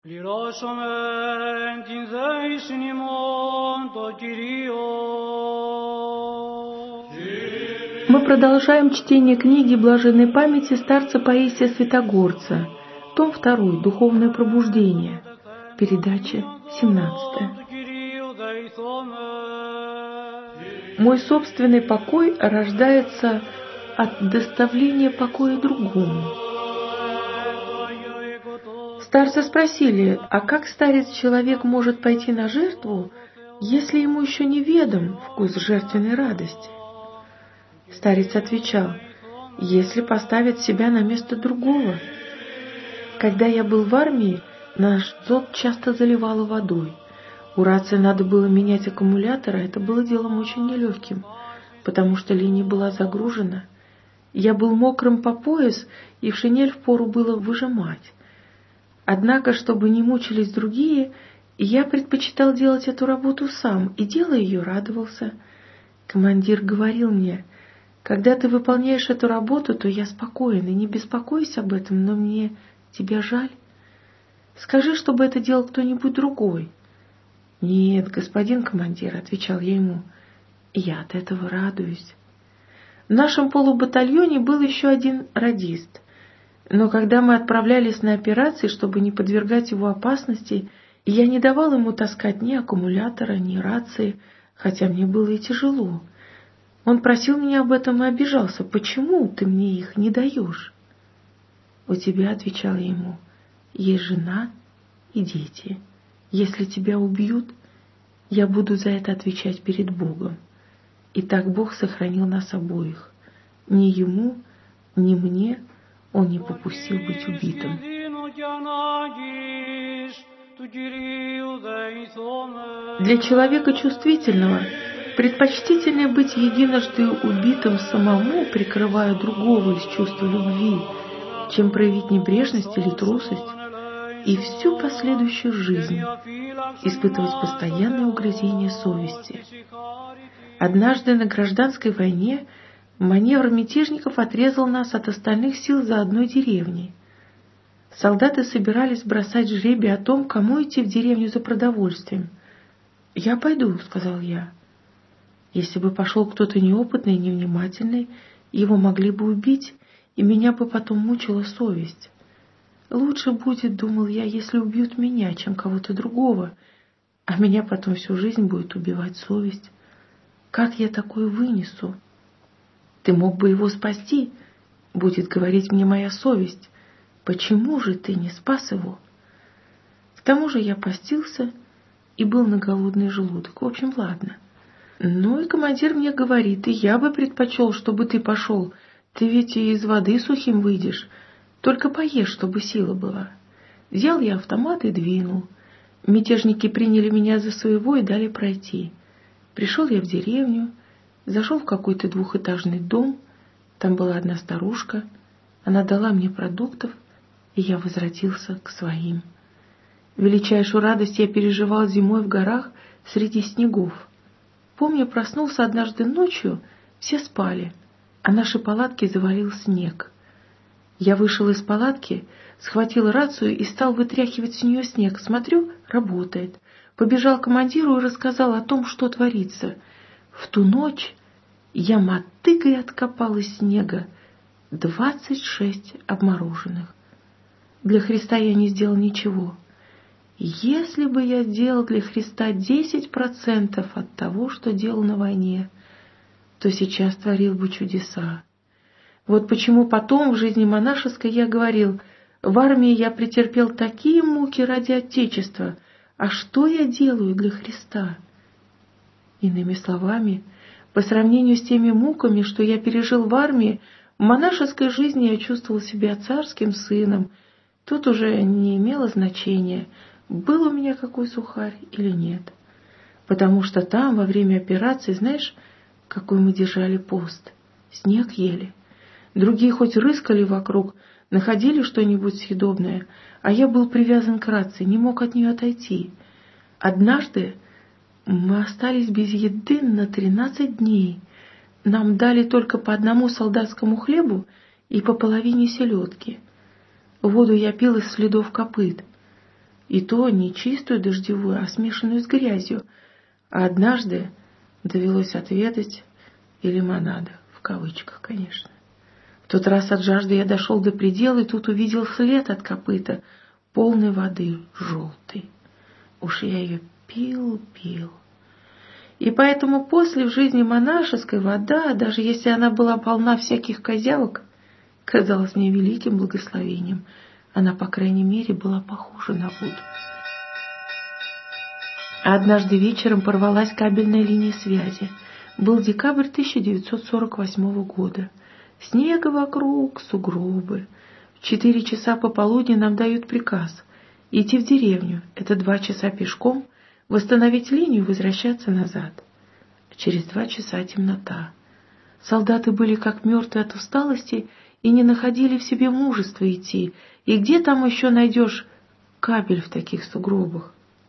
Мы продолжаем чтение книги блаженной памяти старца Паисия Святогорца, том 2, «Духовное пробуждение», передача 17. Мой собственный покой рождается от доставления покоя другому. Старцы спросили, а как старец-человек может пойти на жертву, если ему еще не ведом вкус жертвенной радости? Старец отвечал, если поставить себя на место другого. Когда я был в армии, наш дзот часто заливало водой. У рации надо было менять аккумулятор, а это было делом очень нелегким, потому что линия была загружена. Я был мокрым по пояс, и в шинель впору было выжимать. Однако, чтобы не мучились другие, я предпочитал делать эту работу сам, и, делая ее, радовался. Командир говорил мне, когда ты выполняешь эту работу, то я спокоен, и не беспокойся об этом, но мне тебя жаль. Скажи, чтобы это делал кто-нибудь другой. Нет, господин командир, отвечал я ему, я от этого радуюсь. В нашем полубатальоне был еще один радист. Но когда мы отправлялись на операции, чтобы не подвергать его опасности, я не давал ему таскать ни аккумулятора, ни рации, хотя мне было и тяжело. Он просил меня об этом и обижался. Почему ты мне их не даешь? У тебя, отвечал я ему, есть жена и дети. Если тебя убьют, я буду за это отвечать перед Богом. И так Бог сохранил нас обоих. Ни ему, ни мне он не попустил быть убитым. Для человека чувствительного предпочтительнее быть единожды убитым самому, прикрывая другого из чувства любви, чем проявить небрежность или трусость и всю последующую жизнь испытывать постоянное угрызение совести. Однажды на гражданской войне маневр мятежников отрезал нас от остальных сил за одной деревней. Солдаты собирались бросать жребий о том, кому идти в деревню за продовольствием. «Я пойду», — сказал я. Если бы пошел кто-то неопытный и невнимательный, его могли бы убить, и меня бы потом мучила совесть. Лучше будет, думал я, если убьют меня, чем кого-то другого, а меня потом всю жизнь будет убивать совесть. Как я такое вынесу? Ты мог бы его спасти, будет говорить мне моя совесть. Почему же ты не спас его? К тому же я постился и был на голодный желудок. В общем, ладно. Ну и командир мне говорит, и я бы предпочел, чтобы ты пошел. Ты ведь и из воды сухим выйдешь. Только поешь, чтобы сила была. Взял я автомат и двинул. Мятежники приняли меня за своего и дали пройти. Пришел я в деревню, зашел в какой-то двухэтажный дом. Там была одна старушка. Она дала мне продуктов, и я возвратился к своим. Величайшую радость я переживал зимой в горах среди снегов. Помню, проснулся однажды ночью, все спали, а наши палатки завалил снег. Я вышел из палатки, схватил рацию и стал вытряхивать с нее снег. Смотрю, работает. Побежал к командиру и рассказал о том, что творится. В ту ночь я мотыгой откопал из снега 26 обмороженных. Для Христа я не сделал ничего. Если бы я сделал для Христа 10% от того, что делал на войне, то сейчас творил бы чудеса. Вот почему потом в жизни монашеской я говорил, в армии я претерпел такие муки ради Отечества, а что я делаю для Христа? Иными словами, по сравнению с теми муками, что я пережил в армии, в монашеской жизни я чувствовал себя царским сыном. Тут уже не имело значения, был у меня какой сухарь или нет. Потому что там, во время операции, знаешь, какой мы держали пост? Снег ели. Другие хоть рыскали вокруг, находили что-нибудь съедобное, а я был привязан к рации, не мог от нее отойти. Однажды мы остались без еды на 13 дней. Нам дали только по одному солдатскому хлебу и по половине селедки. Воду я пил из следов копыт. и то не чистую дождевую, а смешанную с грязью. А однажды довелось отведать и лимонада, в кавычках, конечно. В тот раз от жажды я дошел до предела, и тут увидел след от копыта, полной воды, желтый. Уж я ее пил. И поэтому после в жизни монашеской вода, даже если она была полна всяких козявок, казалась мне великим благословением. Она, по крайней мере, была похожа на воду. Однажды вечером порвалась кабельная линия связи. Был декабрь 1948 года. Снега вокруг, сугробы. В 4 часа пополудни нам дают приказ идти в деревню. Это 2 часа пешком, восстановить линию и возвращаться назад. Через 2 часа темнота. Солдаты были как мертвые от усталости и не находили в себе мужества идти. И где там еще найдешь кабель в таких сугробах?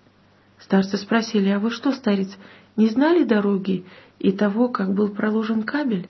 Старцы спросили: а вы что, старец, не знали дороги и того, как был проложен кабель?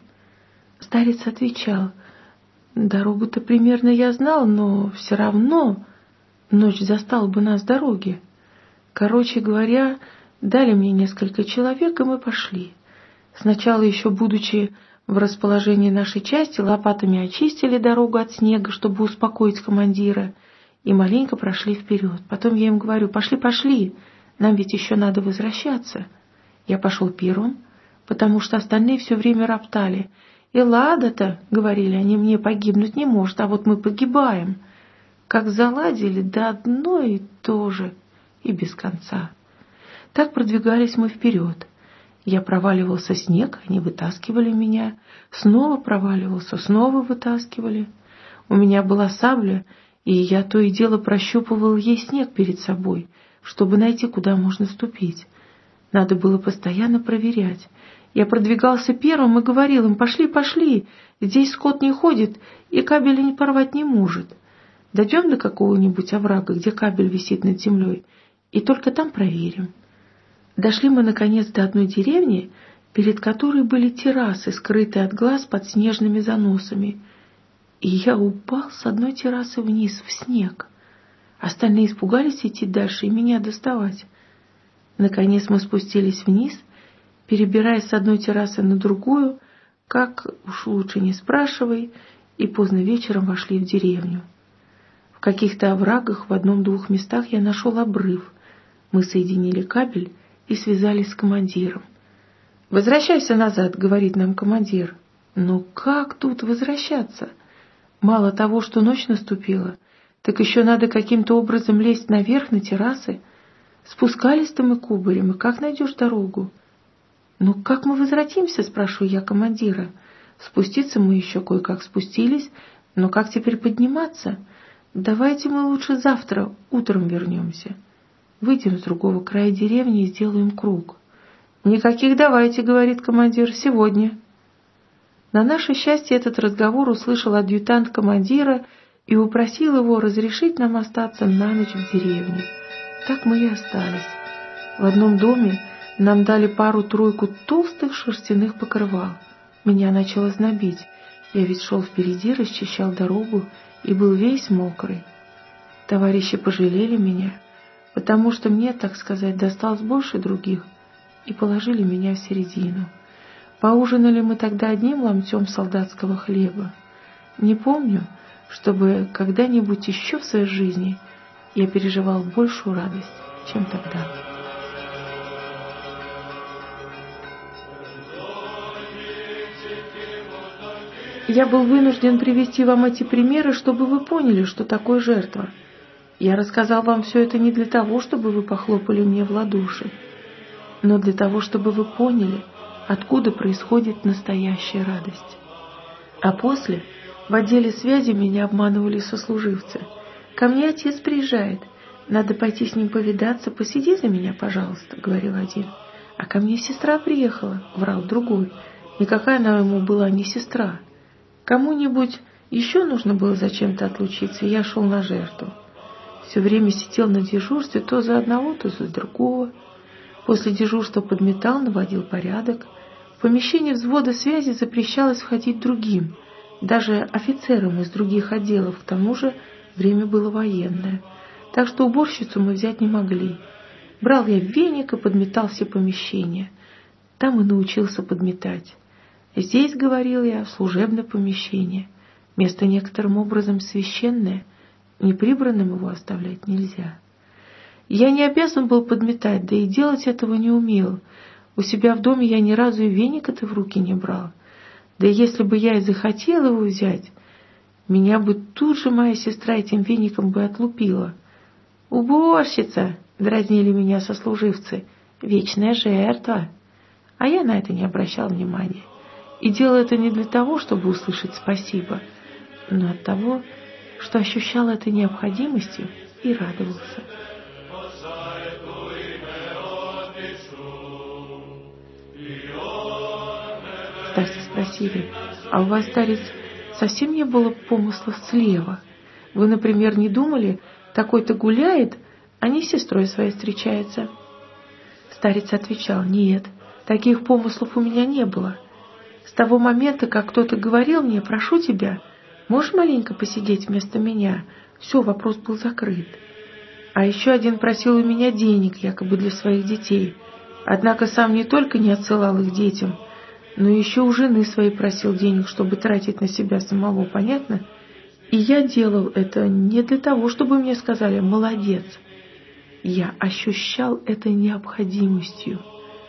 Старец отвечал: дорогу-то примерно я знал, но все равно ночь застала бы нас в дороге. Короче говоря, дали мне несколько человек, и мы пошли. Сначала, еще будучи в расположении нашей части, лопатами очистили дорогу от снега, чтобы успокоить командира, и маленько прошли вперед. Потом я им говорю: пошли, нам ведь еще надо возвращаться. Я пошел первым, потому что остальные все время роптали. И ладно-то, говорили они мне, погибнуть не может, а вот мы погибаем. Как заладили, да одно и то же, и без конца. Так продвигались мы вперед. Я проваливался в снег, они вытаскивали меня, снова проваливался, снова вытаскивали. У меня была сабля, и я то и дело прощупывал ей снег перед собой, чтобы найти, куда можно ступить. Надо было постоянно проверять. Я продвигался первым и говорил им: пошли, здесь скот не ходит и кабеля не порвать не может. Дойдем до какого-нибудь оврага, где кабель висит над землей, и только там проверим. Дошли мы, наконец, до одной деревни, перед которой были террасы, скрытые от глаз под снежными заносами. И я упал с одной террасы вниз, в снег. Остальные испугались идти дальше и меня доставать. Наконец мы спустились вниз, перебираясь с одной террасы на другую, как уж лучше не спрашивай, и поздно вечером вошли в деревню. В каких-то оврагах в 1-2 местах я нашел обрыв. Мы соединили кабель и связались с командиром. «Возвращайся назад», — говорит нам командир. «Но как тут возвращаться? Мало того, что ночь наступила, так еще надо каким-то образом лезть наверх на террасы. Спускались-то мы кубарем, и как найдешь дорогу?» «Ну как мы возвратимся?» — спрашиваю я командира. «Спуститься мы еще кое-как спустились, но как теперь подниматься? Давайте мы лучше завтра утром вернемся. Выйдем с другого края деревни и сделаем круг». «Никаких давайте», — говорит командир, — «сегодня». На наше счастье этот разговор услышал адъютант командира и упросил его разрешить нам остаться на ночь в деревне. Так мы и остались. В одном доме нам дали пару-тройку толстых шерстяных покрывал. Меня начало знобить. Я ведь шел впереди, расчищал дорогу и был весь мокрый. Товарищи пожалели меня, потому что мне, так сказать, досталось больше других, и положили меня в середину. Поужинали мы тогда одним ломтем солдатского хлеба. Не помню, чтобы когда-нибудь еще в своей жизни я переживал большую радость, чем тогда. Я был вынужден привести вам эти примеры, чтобы вы поняли, что такое жертва. Я рассказал вам все это не для того, чтобы вы похлопали мне в ладоши, но для того, чтобы вы поняли, откуда происходит настоящая радость. А после в отделе связи меня обманывали сослуживцы. «Ко мне отец приезжает, надо пойти с ним повидаться, посиди за меня, пожалуйста», — говорил один. «А ко мне сестра приехала», — врал другой. Никакая она ему была не сестра. Кому-нибудь еще нужно было зачем-то отлучиться, и я шел на жертву. Все время сидел на дежурстве то за одного, то за другого. После дежурства подметал, наводил порядок. В помещение взвода связи запрещалось входить другим, даже офицерам из других отделов, к тому же время было военное. так что уборщицу мы взять не могли. Брал я веник и подметал все помещения. Там и научился подметать. Здесь, говорил я, служебное помещение. Место некоторым образом священное, неприбранным его оставлять нельзя. Я не обязан был подметать, да и делать этого не умел. У себя в доме я ни разу и веника-то в руки не брал. Да и если бы я и захотел его взять, меня бы тут же моя сестра этим веником бы отлупила. «Уборщица!» — дразнили меня сослуживцы. «Вечная жертва!» А я на это не обращал внимания. И делал это не для того, чтобы услышать спасибо, но от того, что ощущал это необходимостью и радовался. Старцы спросили: «А у вас, старец, совсем не было помыслов слева? Вы, например, не думали, такой-то гуляет, а не с сестрой своей встречается?» Старец отвечал: «Нет, таких помыслов у меня не было. С того момента, как кто-то говорил мне: прошу тебя, можешь маленько посидеть вместо меня?» Все, вопрос был закрыт. А еще один просил у меня денег, якобы для своих детей. Однако сам не только не отсылал их детям, но еще у жены своей просил денег, чтобы тратить на себя самого, понятно? И я делал это не для того, чтобы мне сказали «молодец». Я ощущал это необходимостью.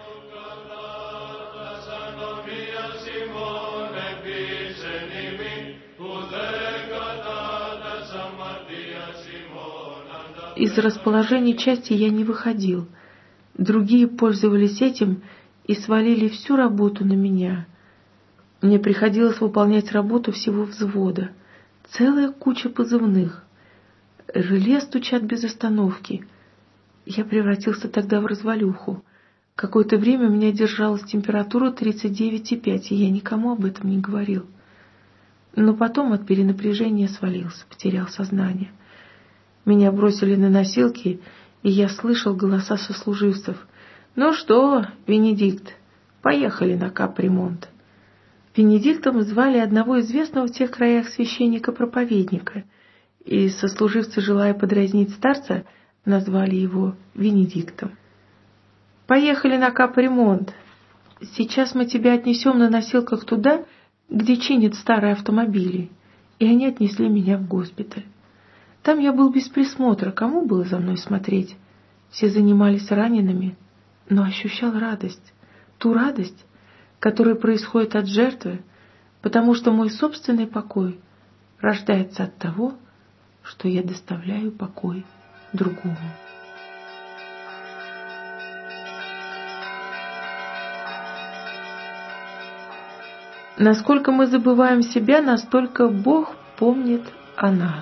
Из расположения части я не выходил. Другие пользовались этим и свалили всю работу на меня. Мне приходилось выполнять работу всего взвода. Целая куча позывных. Реле стучат без остановки. Я превратился тогда в развалюху. Какое-то время у меня держалась температура 39,5, и я никому об этом не говорил. Но потом от перенапряжения свалился, потерял сознание. Меня бросили на носилки, и я слышал голоса сослуживцев. «Ну что, Венедикт, поехали на капремонт». Венедиктом звали одного известного в тех краях священника-проповедника, и сослуживцы, желая подразнить старца, назвали его Венедиктом. «Поехали на капремонт. Сейчас мы тебя отнесем на носилках туда, где чинят старые автомобили». И они отнесли меня в госпиталь. Там я был без присмотра, кому было за мной смотреть? Все занимались ранеными, но ощущал радость. Ту радость, которая происходит от жертвы, потому что мой собственный покой рождается от того, что я доставляю покой другому. Насколько мы забываем себя, настолько Бог помнит о нас.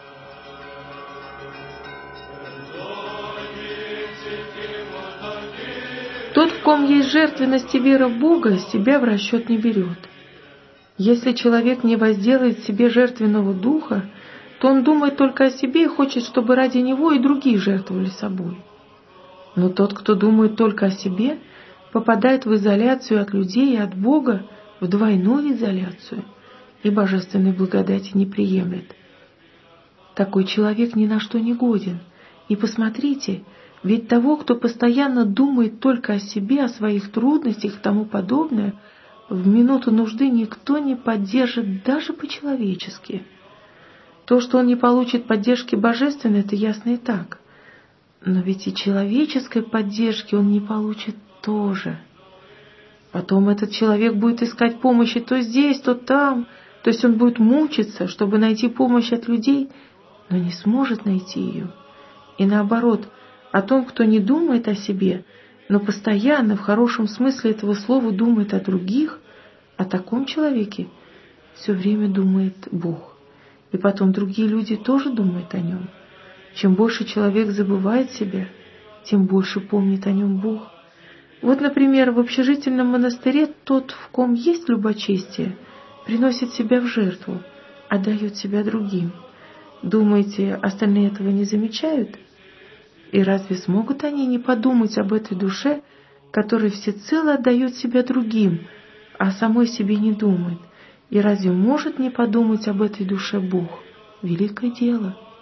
Тот, в ком есть жертвенность и вера в Бога, себя в расчет не берет. Если человек не возделает себе жертвенного духа, то он думает только о себе и хочет, чтобы ради него и другие жертвовали собой. Но тот, кто думает только о себе, попадает в изоляцию от людей и от Бога, в двойную изоляцию, и божественной благодати не приемлет. Такой человек ни на что не годен. И посмотрите, ведь того, кто постоянно думает только о себе, о своих трудностях и тому подобное, в минуту нужды никто не поддержит даже по-человечески. То, что он не получит поддержки божественной, это ясно и так. Но ведь и человеческой поддержки он не получит тоже. Потом этот человек будет искать помощи то здесь, то там, то есть он будет мучиться, чтобы найти помощь от людей, но не сможет найти ее. И наоборот, о том, кто не думает о себе, но постоянно, в хорошем смысле этого слова, думает о других, о таком человеке все время думает Бог. И потом другие люди тоже думают о нем. Чем больше человек забывает себя, тем больше помнит о нем Бог. Вот, например, в общежительном монастыре тот, в ком есть любочестие, приносит себя в жертву, отдает себя другим. Думаете, остальные этого не замечают? И разве смогут они не подумать об этой душе, которая всецело отдает себя другим, а самой себе не думает? И разве может не подумать об этой душе Бог? Великое дело.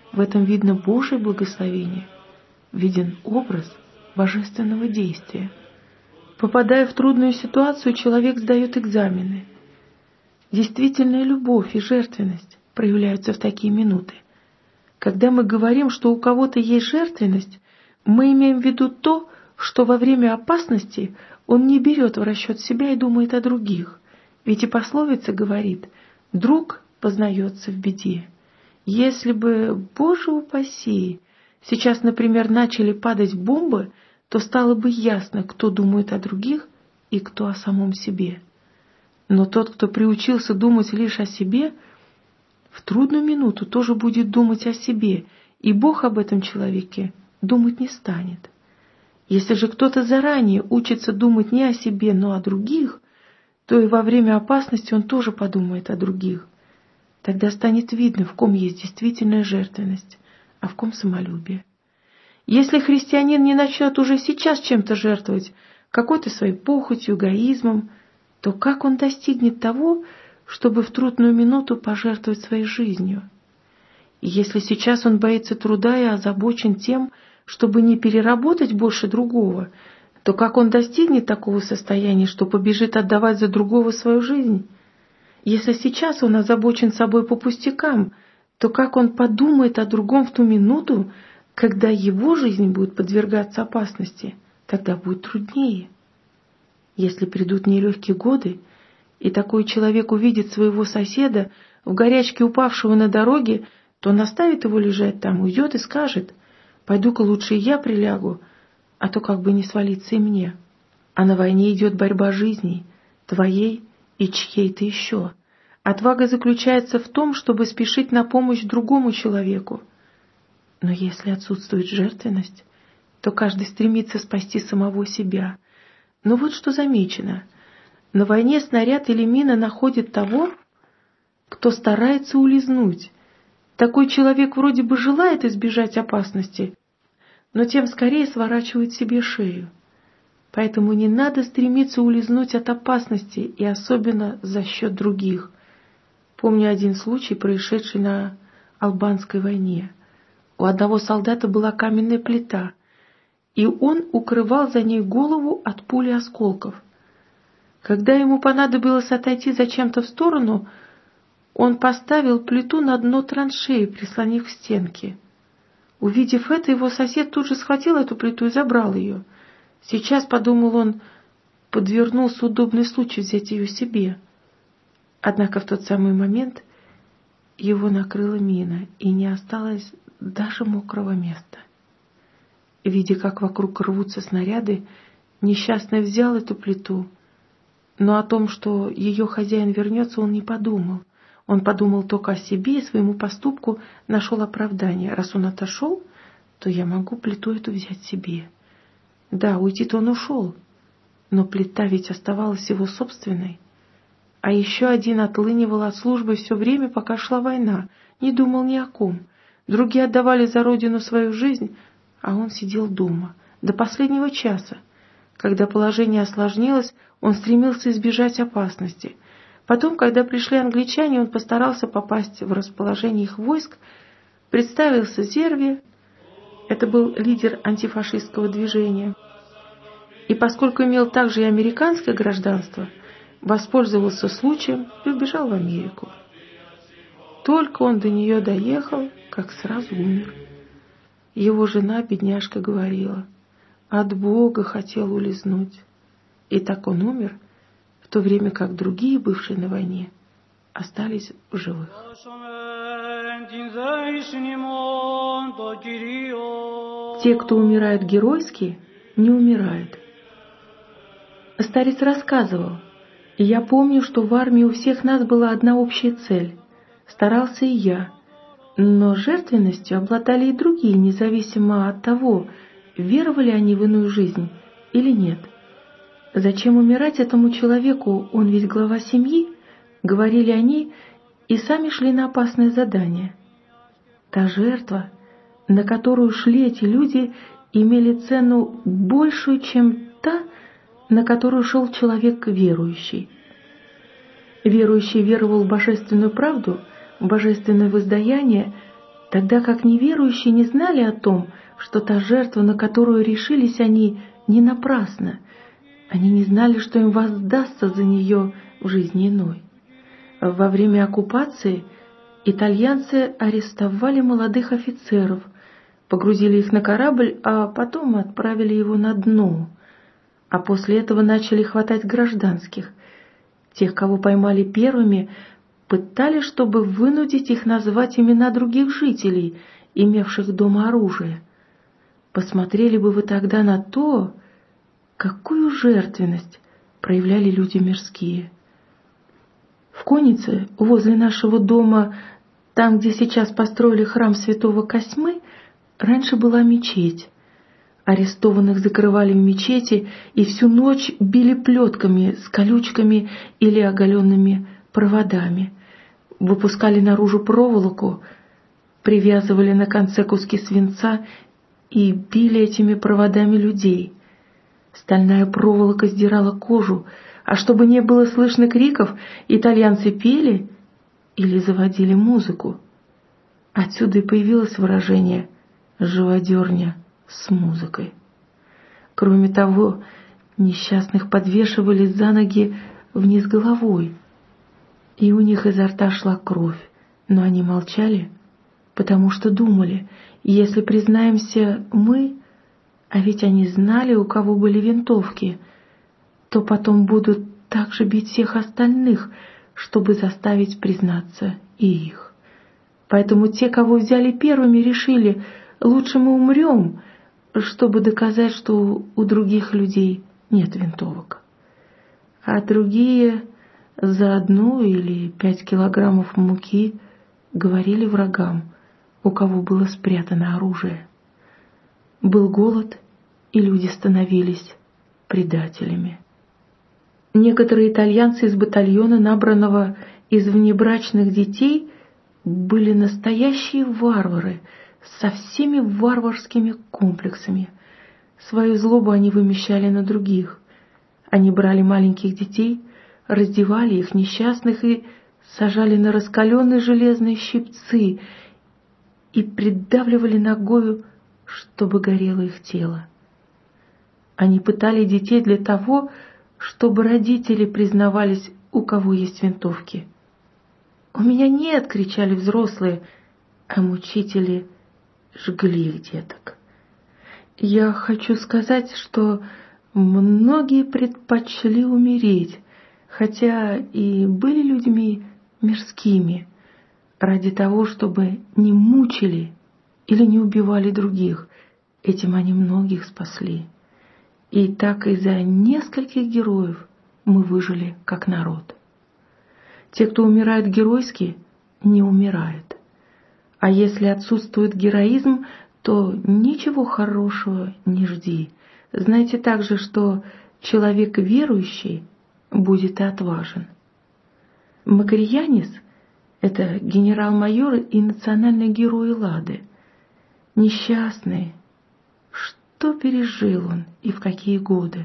В этом видно Божие благословение, виден образ божественного действия. Попадая в трудную ситуацию, человек сдает экзамены. Действительная любовь и жертвенность проявляются в такие минуты. Когда мы говорим, что у кого-то есть жертвенность, мы имеем в виду то, что во время опасности он не берет в расчет себя и думает о других. Ведь и пословица говорит: «Друг познается в беде». Если бы, Боже упаси, сейчас, например, начали падать бомбы, то стало бы ясно, кто думает о других и кто о самом себе. Но тот, кто приучился думать лишь о себе, в трудную минуту тоже будет думать о себе, и Бог об этом человеке думать не станет. Если же кто-то заранее учится думать не о себе, но о других, то и во время опасности он тоже подумает о других. Тогда станет видно, в ком есть действительная жертвенность, а в ком самолюбие. Если христианин не начнет уже сейчас чем-то жертвовать, какой-то своей похотью, эгоизмом, то как он достигнет того, чтобы в трудную минуту пожертвовать своей жизнью? И если сейчас он боится труда и озабочен тем, чтобы не переработать больше другого, то как он достигнет такого состояния, что побежит отдавать за другого свою жизнь? Если сейчас он озабочен собой по пустякам, то как он подумает о другом в ту минуту, когда его жизнь будет подвергаться опасности? Тогда будет труднее. Если придут нелегкие годы, и такой человек увидит своего соседа в горячке упавшего на дороге, то он оставит его лежать там, уйдет и скажет: «Пойду-ка лучше и я прилягу, а то как бы не свалиться и мне». А на войне идет борьба жизней, твоей и чьей-то еще. Отвага заключается в том, чтобы спешить на помощь другому человеку. Но если отсутствует жертвенность, то каждый стремится спасти самого себя. Но вот что замечено. На войне снаряд или мина находит того, кто старается улизнуть. Такой человек вроде бы желает избежать опасности, но тем скорее сворачивает себе шею. Поэтому не надо стремиться улизнуть от опасности, и особенно за счет других. Помню один случай, происшедший на Албанской войне. У одного солдата была каменная плита, и он укрывал за ней голову от пули осколков. Когда ему понадобилось отойти зачем-то в сторону, он поставил плиту на дно траншеи, прислонив к стенке. Увидев это, его сосед тут же схватил эту плиту и забрал ее. Сейчас, подумал он, подвернулся удобный случай взять ее себе. Однако в тот самый момент его накрыла мина, и не осталось даже мокрого места. Видя, как вокруг рвутся снаряды, несчастный взял эту плиту, но о том, что ее хозяин вернется, он не подумал. Он подумал только о себе и своему поступку нашел оправдание. Раз он отошел, то я могу плиту эту взять себе. Да, уйти-то он ушел, но плита ведь оставалась его собственной. А еще один отлынивал от службы все время, пока шла война, не думал ни о ком. Другие отдавали за родину свою жизнь, а он сидел дома до последнего часа. Когда положение осложнилось, он стремился избежать опасности. Потом, когда пришли англичане, он постарался попасть в расположение их войск, представился Зерви, это был лидер антифашистского движения, и поскольку имел также и американское гражданство, воспользовался случаем и убежал в Америку. Только он до нее доехал, как сразу умер. Его жена, бедняжка, говорила: от Бога хотел улизнуть. И так он умер, в то время как другие, бывшие на войне, остались в живых. Те, кто умирают геройски, не умирают. Старец рассказывал: я помню, что в армии у всех нас была одна общая цель. Старался и я. Но жертвенностью обладали и другие, независимо от того, веровали они в иную жизнь или нет. Зачем умирать этому человеку, он ведь глава семьи, говорили они, и сами шли на опасное задание. Та жертва, на которую шли эти люди, имели цену большую, чем та, на которую шел человек верующий. Верующий веровал в божественную правду, в божественное воздаяние, тогда как неверующие не знали о том, что та жертва, на которую решились они, не напрасна. Они не знали, что им воздастся за нее в жизни иной. Во время оккупации итальянцы арестовали молодых офицеров, погрузили их на корабль, а потом отправили его на дно. А после этого начали хватать гражданских. Тех, кого поймали первыми, пытали, чтобы вынудить их назвать имена других жителей, имевших дома оружие. Посмотрели бы вы тогда на то, какую жертвенность проявляли люди мирские. В Коннице, возле нашего дома, там, где сейчас построили храм святого Косьмы, раньше была мечеть. Арестованных закрывали в мечети и всю ночь били плетками с колючками или оголенными проводами. Выпускали наружу проволоку, привязывали на конце куски свинца и били этими проводами людей. Стальная проволока сдирала кожу, а чтобы не было слышно криков, итальянцы пели или заводили музыку. Отсюда и появилось выражение «живодерня с музыкой». Кроме того, несчастных подвешивали за ноги вниз головой, и у них изо рта шла кровь, но они молчали, потому что думали, если признаемся мы, а ведь они знали, у кого были винтовки, то потом будут также бить всех остальных, чтобы заставить признаться и их. Поэтому те, кого взяли первыми, решили, лучше мы умрем, чтобы доказать, что у других людей нет винтовок. А другие за 1 или 5 килограммов муки говорили врагам, у кого было спрятано оружие. Был голод, и люди становились предателями. Некоторые итальянцы из батальона, набранного из внебрачных детей, были настоящие варвары со всеми варварскими комплексами. Свою злобу они вымещали на других. Они брали маленьких детей, раздевали их несчастных и сажали на раскаленные железные щипцы и придавливали ногою, чтобы горело их тело. Они пытали детей для того, чтобы родители признавались, у кого есть винтовки. «У меня нет!» — кричали взрослые, а мучители жгли их деток. Я хочу сказать, что многие предпочли умереть, хотя и были людьми мирскими, ради того, чтобы не мучили или не убивали других. Этим они многих спасли. И так из-за нескольких героев мы выжили как народ. Те, кто умирают геройски, не умирают. А если отсутствует героизм, то ничего хорошего не жди. Знайте также, что человек верующий будет и отважен. Макриянис — это генерал-майор и национальный герой Эллады. Несчастный. Что пережил он и в какие годы?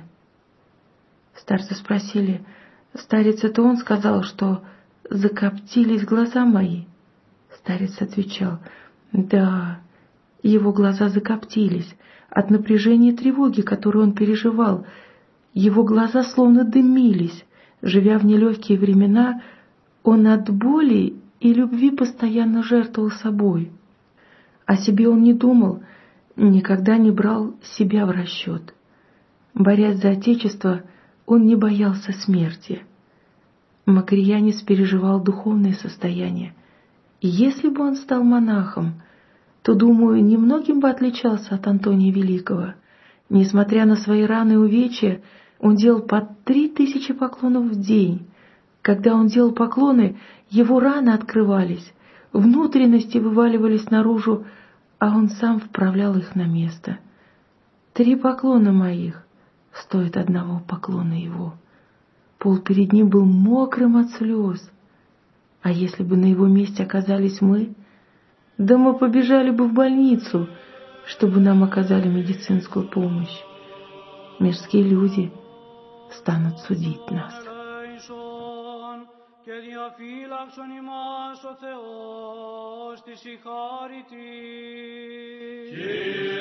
Старцы спросили, старец, это он сказал, что закоптились глаза мои? Старец отвечал, да, его глаза закоптились от напряжения и тревоги, которую он переживал. Его глаза словно дымились. Живя в нелегкие времена, он от боли и любви постоянно жертвовал собой. О себе он не думал, никогда не брал себя в расчет. Борясь за Отечество, он не боялся смерти. Макриянис переживал духовное состояние. И если бы он стал монахом, то, думаю, немногим бы отличался от Антония Великого. Несмотря на свои раны и увечья, он делал по 3000 поклонов в день. Когда он делал поклоны, его раны открывались, внутренности вываливались наружу, а он сам вправлял их на место. 3 поклона моих стоят 1 поклона его. Пол перед ним был мокрым от слез. А если бы на его месте оказались мы, да мы побежали бы в больницу, чтобы нам оказали медицинскую помощь. Мирские люди станут судить нас. και διαφύλαξον ημάς ο Θεός της η χάρητη.